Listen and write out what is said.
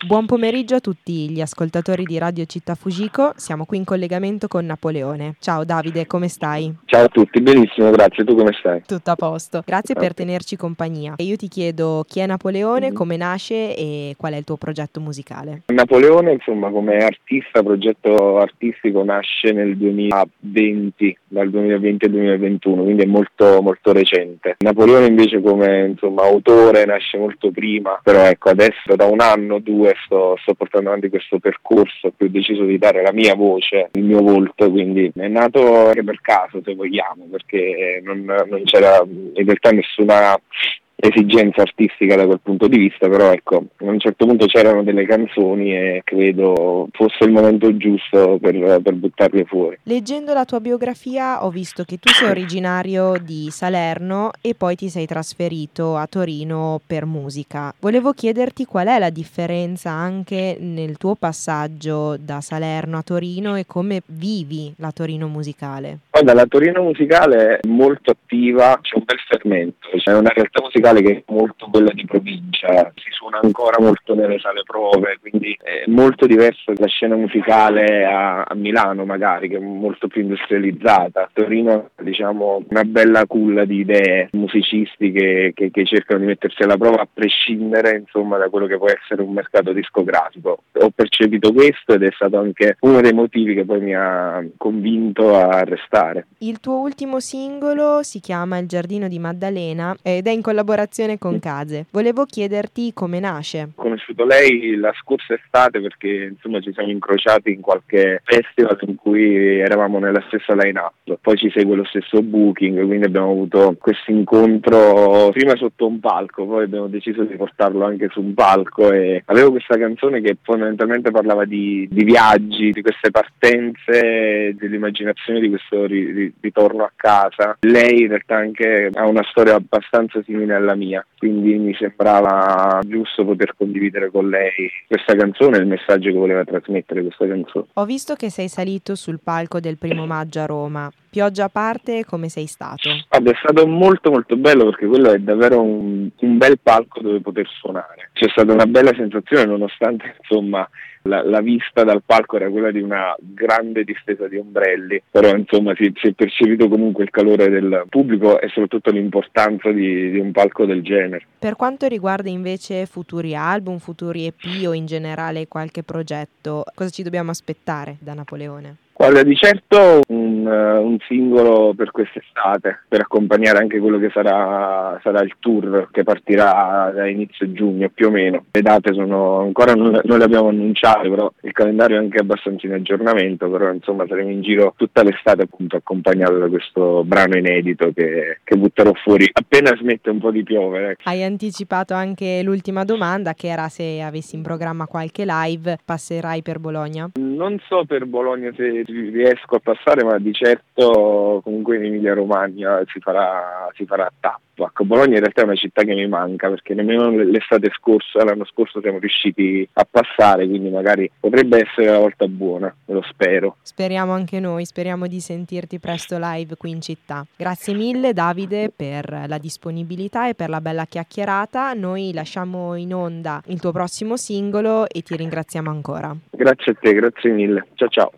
Buon pomeriggio a tutti gli ascoltatori di Radio Città Fujiko, siamo qui in collegamento con Napoleone. Ciao Davide, come stai? Ciao a tutti, benissimo, grazie. Tu come stai? Tutto a posto. Grazie per tenerci compagnia. E io ti chiedo chi è Napoleone, come nasce e qual è il tuo progetto musicale. Napoleone, insomma, come artista, progetto artistico nasce nel 2020, dal 2020 al 2021, quindi è molto molto recente. Napoleone invece come autore nasce molto prima, però ecco, adesso da un anno o due sto portando avanti questo percorso, ho deciso di dare la mia voce, il mio volto, quindi è nato anche per caso, se vogliamo, perché non c'era in realtà nessuna esigenza artistica da quel punto di vista, però ecco, a un certo punto c'erano delle canzoni e credo fosse il momento giusto per buttarle fuori. Leggendo la tua biografia ho visto che tu sei originario di Salerno e poi ti sei trasferito a Torino per musica. Volevo chiederti qual è la differenza anche nel tuo passaggio da Salerno a Torino e come vivi la Torino musicale. Guarda, la Torino musicale è molto attiva, c'è un bel fermento, c'è una realtà musicale che è molto quella di provincia, si suona ancora molto nelle sale prove, quindi è molto diversa dalla scena musicale a Milano magari, che è molto più industrializzata. Torino è, diciamo, una bella culla di idee musicisti che cercano di mettersi alla prova a prescindere, insomma, da quello che può essere un mercato discografico. Ho percepito questo ed è stato anche uno dei motivi che poi mi ha convinto a restare. Il tuo ultimo singolo si chiama Il giardino di Maddalena ed è in collaborazione con Case. Volevo chiederti come nasce. Ho conosciuto lei la scorsa estate perché insomma ci siamo incrociati in qualche festival in cui eravamo nella stessa line-up, poi ci segue lo stesso booking, quindi abbiamo avuto questo incontro prima sotto un palco, poi abbiamo deciso di portarlo anche su un palco e avevo questa canzone che fondamentalmente parlava di viaggi, di queste partenze, dell'immaginazione di questo ritorno a casa. Lei in realtà anche ha una storia abbastanza simile alla mia, quindi mi sembrava giusto poter condividere con lei questa canzone e il messaggio che voleva trasmettere questa canzone. Ho visto che sei salito sul palco del 1° maggio a Roma. Pioggia a parte, come sei stato? Guarda, è stato molto molto bello perché quello è davvero un bel palco dove poter suonare. C'è stata una bella sensazione nonostante insomma la vista dal palco era quella di una grande distesa di ombrelli, però insomma si è percepito comunque il calore del pubblico e soprattutto l'importanza di un palco del genere. Per quanto riguarda invece futuri album, futuri EP o in generale qualche progetto, cosa ci dobbiamo aspettare da Napoleone? Guarda, di certo un singolo per quest'estate, per accompagnare anche quello che sarà il tour che partirà da inizio giugno più o meno. Le date sono ancora non le abbiamo annunciate, però il calendario è anche abbastanza in aggiornamento, però insomma saremo in giro tutta l'estate appunto accompagnato da questo brano inedito che butterò fuori appena smette un po' di piovere. Hai anticipato anche l'ultima domanda che era se avessi in programma qualche live, passerai per Bologna? Non so per Bologna se riesco a passare, ma di certo comunque in Emilia Romagna si farà tappa. Ecco, Bologna in realtà è una città che mi manca perché nemmeno l'estate scorsa, l'anno scorso siamo riusciti a passare, quindi magari potrebbe essere la volta buona, lo spero. Speriamo anche noi, speriamo di sentirti presto live qui in città. Grazie mille Davide per la disponibilità e per la bella chiacchierata. Noi lasciamo in onda il tuo prossimo singolo e ti ringraziamo ancora. Grazie a te, grazie mille. Ciao ciao.